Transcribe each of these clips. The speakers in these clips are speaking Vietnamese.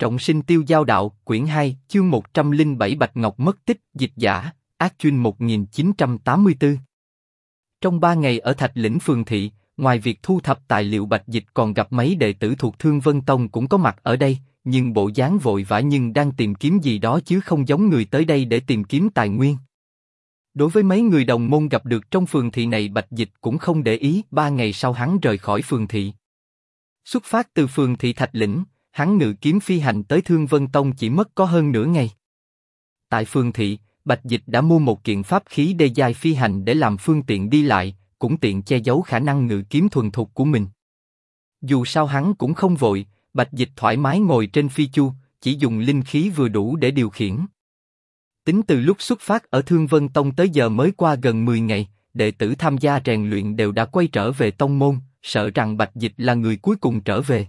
Trọng sinh tiêu giao đạo, quyển 2, chương 107 Bạch Ngọc mất tích, dịch giả, Ác Chuyên 1984. Trong 3 ngày ở Thạch Lĩnh Phường Thị, ngoài việc thu thập tài liệu Bạch Dịch còn gặp mấy đệ tử thuộc Thương Vân Tông cũng có mặt ở đây, nhưng bộ dáng vội vã nhưng đang tìm kiếm gì đó chứ không giống người tới đây để tìm kiếm tài nguyên. Đối với mấy người đồng môn gặp được trong phường thị này, Bạch Dịch cũng không để ý. 3 ngày sau hắn rời khỏi phường thị. Xuất phát từ phường thị Thạch Lĩnh, hắn ngự kiếm phi hành tới Thương Vân Tông chỉ mất có hơn nửa ngày. Tại phường thị, Bạch Dịch đã mua một kiện pháp khí đê giai phi hành để làm phương tiện đi lại, cũng tiện che giấu khả năng ngự kiếm thuần thục của mình. Dù sao hắn cũng không vội, Bạch Dịch thoải mái ngồi trên phi chu, chỉ dùng linh khí vừa đủ để điều khiển. Tính từ lúc xuất phát ở Thương Vân Tông tới giờ mới qua gần 10 ngày, đệ tử tham gia rèn luyện đều đã quay trở về tông môn, sợ rằng Bạch Dịch là người cuối cùng trở về.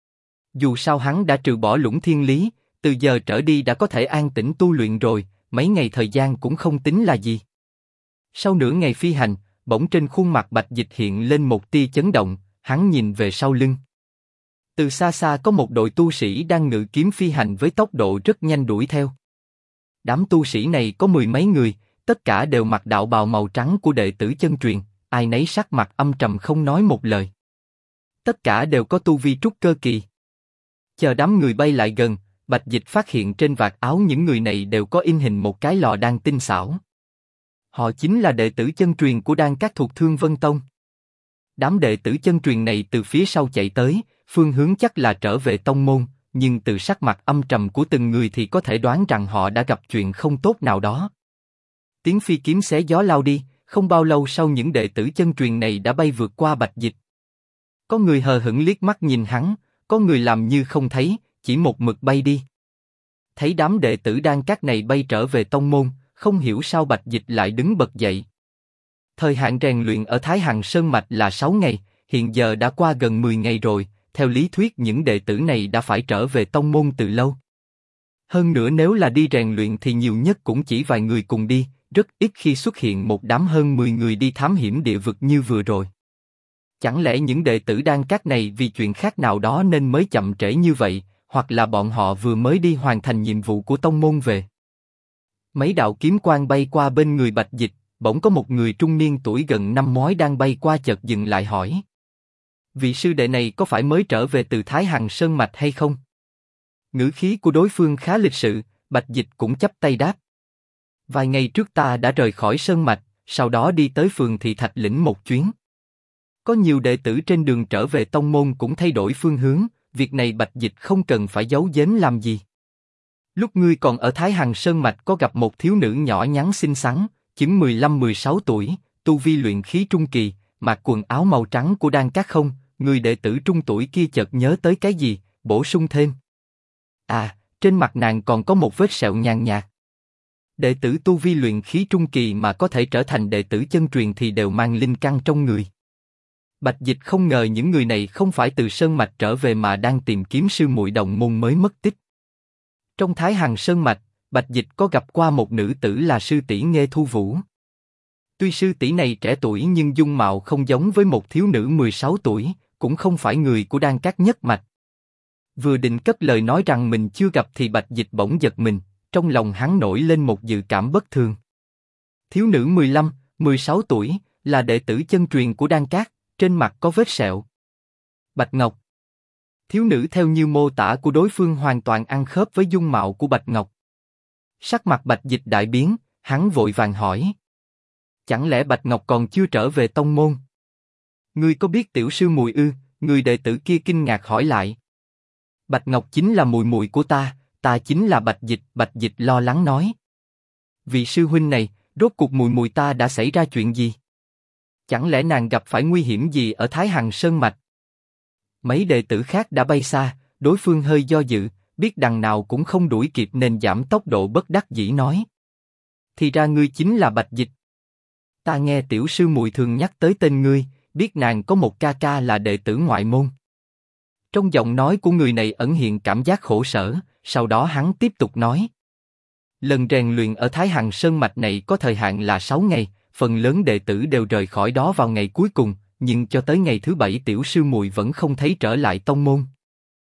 Dù sao hắn đã trừ bỏ Lũng Thiên Lý, từ giờ trở đi đã có thể an tĩnh tu luyện rồi, mấy ngày thời gian cũng không tính là gì. Sau nửa ngày phi hành, bỗng trên khuôn mặt Bạch Dịch hiện lên một tia chấn động, hắn nhìn về sau lưng. Từ xa xa có một đội tu sĩ đang ngự kiếm phi hành với tốc độ rất nhanh đuổi theo. Đám tu sĩ này có 10 mấy người, tất cả đều mặc đạo bào màu trắng của đệ tử chân truyền, ai nấy sắc mặt âm trầm không nói một lời. Tất cả đều có tu vi trúc cơ kỳ. Chờ đám người bay lại gần, Bạch Dịch phát hiện trên vạt áo những người này đều có in hình một cái lò đan tinh xảo. Họ chính là đệ tử chân truyền của Đan Các thuộc Thương Vân Tông. Đám đệ tử chân truyền này từ phía sau chạy tới, phương hướng chắc là trở về tông môn, nhưng từ sắc mặt âm trầm của từng người thì có thể đoán rằng họ đã gặp chuyện không tốt nào đó. Tiếng phi kiếm xé gió lao đi, không bao lâu sau những đệ tử chân truyền này đã bay vượt qua Bạch Dịch. Có người hờ hững liếc mắt nhìn hắn, có người làm như không thấy, chỉ một mực bay đi. Thấy đám đệ tử Đan Các này bay trở về tông môn, không hiểu sao Bạch Dịch lại đứng bật dậy. Thời hạn rèn luyện ở Thái Hằng Sơn Mạch là 6 ngày, hiện giờ đã qua gần 10 ngày rồi, theo lý thuyết những đệ tử này đã phải trở về tông môn từ lâu. Hơn nữa nếu là đi rèn luyện thì nhiều nhất cũng chỉ vài người cùng đi, rất ít khi xuất hiện một đám hơn 10 người đi thám hiểm địa vực như vừa rồi. Chẳng lẽ những đệ tử Đan Các này vì chuyện khác nào đó nên mới chậm trễ như vậy, hoặc là bọn họ vừa mới đi hoàn thành nhiệm vụ của tông môn về? Mấy đạo kiếm quang bay qua bên người Bạch Dịch, bỗng có một người trung niên tuổi gần 50 đang bay qua chợt dừng lại hỏi: vị sư đệ này có phải mới trở về từ Thái Hằng Sơn Mạch hay không? Ngữ khí của đối phương khá lịch sự, Bạch Dịch cũng chắp tay đáp: vài ngày trước ta đã rời khỏi Sơn Mạch, sau đó đi tới phường thị Thạch Lĩnh một chuyến. Có nhiều đệ tử trên đường trở về tông môn cũng thay đổi phương hướng, việc này Bạch Dịch không cần phải giấu giếm làm gì. Lúc ngươi còn ở Thái Hằng Sơn Mạch có gặp một thiếu nữ nhỏ nhắn xinh xắn, chừng 15-16 tuổi, tu vi luyện khí trung kỳ, mặc quần áo màu trắng của Đan Các không? Người đệ tử trung tuổi kia chợt nhớ tới cái gì, bổ sung thêm: à, trên mặt nàng còn có một vết sẹo nhàn nhạt. Đệ tử tu vi luyện khí trung kỳ mà có thể trở thành đệ tử chân truyền thì đều mang linh căn trong người. Bạch Dịch không ngờ những người này không phải từ Sơn Mạch trở về mà đang tìm kiếm sư muội đồng môn mới mất tích. Trong Thái Hằng Sơn Mạch, Bạch Dịch có gặp qua một nữ tử là sư tỷ Nghê Thu Vũ. Tuy sư tỷ này trẻ tuổi nhưng dung mạo không giống với một thiếu nữ 16 tuổi, cũng không phải người của Đan Các nhất mạch. Vừa định cất lời nói rằng mình chưa gặp thì Bạch Dịch bỗng giật mình, trong lòng hắn nổi lên một dự cảm bất thường. Thiếu nữ 15-16 tuổi, là đệ tử chân truyền của Đan Các, trên mặt có vết sẹo. Bạch Ngọc. Thiếu nữ theo như mô tả của đối phương hoàn toàn ăn khớp với dung mạo của Bạch Ngọc. Sắc mặt Bạch Dịch đại biến, hắn vội vàng hỏi: chẳng lẽ Bạch Ngọc còn chưa trở về tông môn? Ngươi có biết tiểu sư muội ư? Người đệ tử kia kinh ngạc hỏi lại. Bạch Ngọc chính là muội muội của ta, ta chính là Bạch Dịch. Bạch Dịch lo lắng nói: vị sư huynh này, rốt cuộc muội muội ta đã xảy ra chuyện gì? Chẳng lẽ nàng gặp phải nguy hiểm gì ở Thái Hằng Sơn Mạch? Mấy đệ tử khác đã bay xa, đối phương hơi do dự, biết đằng nào cũng không đuổi kịp nên giảm tốc độ bất đắc dĩ nói: thì ra ngươi chính là Bạch Dịch. Ta nghe tiểu sư muội thường nhắc tới tên ngươi, biết nàng có một ca ca là đệ tử ngoại môn. Trong giọng nói của người này ẩn hiện cảm giác khổ sở, sau đó hắn tiếp tục nói: lần rèn luyện ở Thái Hằng Sơn Mạch này có thời hạn là 6 ngày, phần lớn đệ tử đều rời khỏi đó vào ngày cuối cùng, nhưng cho tới ngày thứ 7 tiểu sư muội vẫn không thấy trở lại tông môn.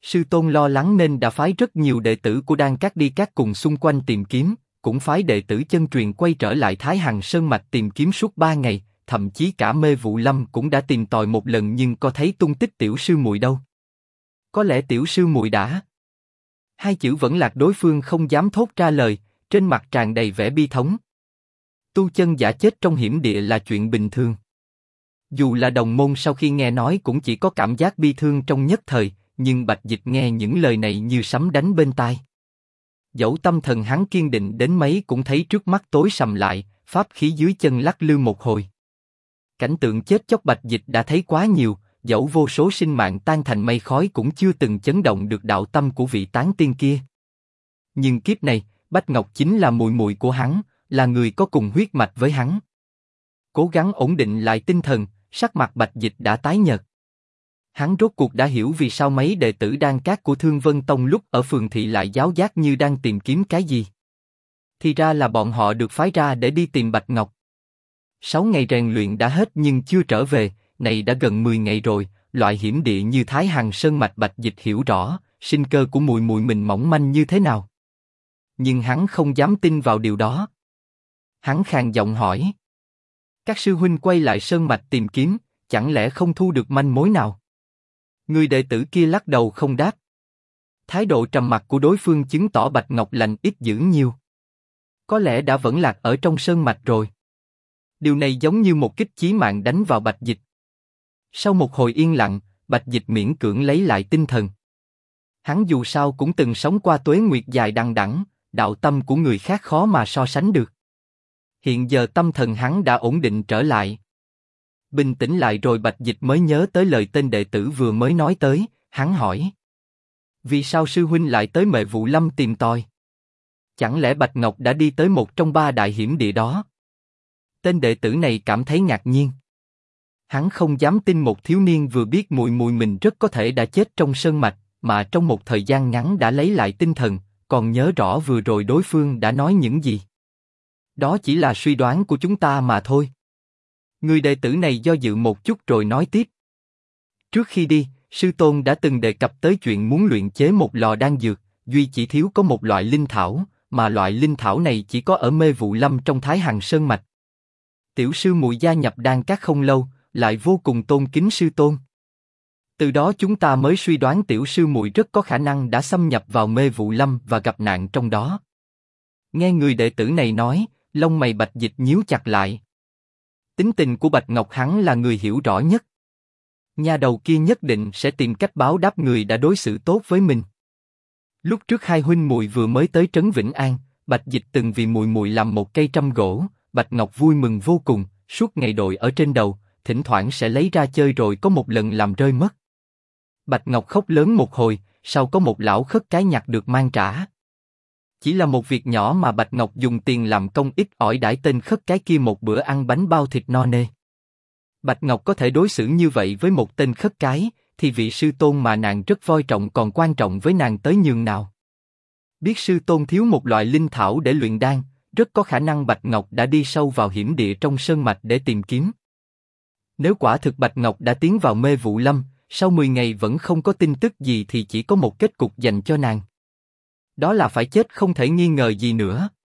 Sư tôn lo lắng nên đã phái rất nhiều đệ tử của Đan Các đi các cùng xung quanh tìm kiếm, cũng phái đệ tử chân truyền quay trở lại Thái Hằng Sơn Mạch tìm kiếm suốt 3 ngày, thậm chí cả Mê Vụ Lâm cũng đã tìm tòi một lần nhưng có thấy tung tích tiểu sư muội đâu. Có lẽ tiểu sư muội đã... Hai chữ vẫn lạc đối phương không dám thốt ra lời, trên mặt tràn đầy vẻ bi thống. Tu chân giả chết trong hiểm địa là chuyện bình thường. Dù là đồng môn sau khi nghe nói cũng chỉ có cảm giác bi thương trong nhất thời, nhưng Bạch Dịch nghe những lời này như sấm đánh bên tai. Dẫu tâm thần hắn kiên định đến mấy cũng thấy trước mắt tối sầm lại, pháp khí dưới chân lắc lư một hồi. Cảnh tượng chết chóc Bạch Dịch đã thấy quá nhiều, dẫu vô số sinh mạng tan thành mây khói cũng chưa từng chấn động được đạo tâm của vị tán tiên kia. Nhưng kiếp này, Bách Ngọc chính là muội muội của hắn, là người có cùng huyết mạch với hắn. Cố gắng ổn định lại tinh thần, sắc mặt Bạch Dịch đã tái nhợt. Hắn rốt cuộc đã hiểu vì sao mấy đệ tử Đan Các của Thương Vân Tông lúc ở phường thị lại giáo giác như đang tìm kiếm cái gì. Thì ra là bọn họ được phái ra để đi tìm Bạch Ngọc. 6 ngày rèn luyện đã hết nhưng chưa trở về, này đã gần 10 ngày rồi, loại hiểm địa như Thái Hằng Sơn Mạch Bạch Dịch hiểu rõ, sinh cơ của muội muội mình mỏng manh như thế nào. Nhưng hắn không dám tin vào điều đó. Hắn khàn giọng hỏi. Các sư huynh quay lại Sơn Mạch tìm kiếm, chẳng lẽ không thu được manh mối nào? Người đệ tử kia lắc đầu không đáp. Thái độ trầm mặc của đối phương chứng tỏ Bạch Ngọc lành ít dữ nhiều. Có lẽ đã vẫn lạc ở trong Sơn Mạch rồi. Điều này giống như một kích chí mạng đánh vào Bạch Dịch. Sau một hồi yên lặng, Bạch Dịch miễn cưỡng lấy lại tinh thần. Hắn dù sao cũng từng sống qua tuế nguyệt dài đằng đẵng, đạo tâm của người khác khó mà so sánh được. Hiện giờ tâm thần hắn đã ổn định trở lại. Bình tĩnh lại rồi Bạch Dịch mới nhớ tới lời tên đệ tử vừa mới nói tới, hắn hỏi. Vì sao sư huynh lại tới Mệ Vụ Lâm tìm tòi? Chẳng lẽ Bạch Ngọc đã đi tới một trong 3 đại hiểm địa đó? Tên đệ tử này cảm thấy ngạc nhiên. Hắn không dám tin một thiếu niên vừa biết muội muội mình rất có thể đã chết trong sơn mạch, mà trong một thời gian ngắn đã lấy lại tinh thần, còn nhớ rõ vừa rồi đối phương đã nói những gì. Đó chỉ là suy đoán của chúng ta mà thôi. Người đệ tử này do dự một chút rồi nói tiếp. Trước khi đi, sư tôn đã từng đề cập tới chuyện muốn luyện chế một lò đan dược, duy chỉ thiếu có một loại linh thảo, mà loại linh thảo này chỉ có ở Mê Vụ Lâm trong Thái Hằng Sơn Mạch. Tiểu sư muội gia nhập Đan Các không lâu, lại vô cùng tôn kính sư tôn. Từ đó chúng ta mới suy đoán tiểu sư muội rất có khả năng đã xâm nhập vào Mê Vụ Lâm và gặp nạn trong đó. Nghe người đệ tử này nói, lông mày Bạch Dịch nhíu chặt lại. Tính tình của Bạch Ngọc hắn là người hiểu rõ nhất. Nhà đầu kia nhất định sẽ tìm cách báo đáp người đã đối xử tốt với mình. Lúc trước hai huynh muội vừa mới tới trấn Vĩnh An, Bạch Dịch từng vì muội muội làm một cây trăm gỗ, Bạch Ngọc vui mừng vô cùng, suốt ngày đội ở trên đầu, thỉnh thoảng sẽ lấy ra chơi rồi có một lần làm rơi mất. Bạch Ngọc khóc lớn một hồi, sau có một lão khất cái nhặt được mang trả. Chỉ là một việc nhỏ mà Bạch Ngọc dùng tiền làm công ít ỏi đãi tên khất cái kia một bữa ăn bánh bao thịt no nê. Bạch Ngọc có thể đối xử như vậy với một tên khất cái, thì vị sư tôn mà nàng rất voi trọng còn quan trọng với nàng tới nhường nào. Biết sư tôn thiếu một loại linh thảo để luyện đan, rất có khả năng Bạch Ngọc đã đi sâu vào hiểm địa trong sơn mạch để tìm kiếm. Nếu quả thực Bạch Ngọc đã tiến vào Mê Vụ Lâm, sau 10 ngày vẫn không có tin tức gì thì chỉ có một kết cục dành cho nàng. Đó là phải chết không thể nghi ngờ gì nữa.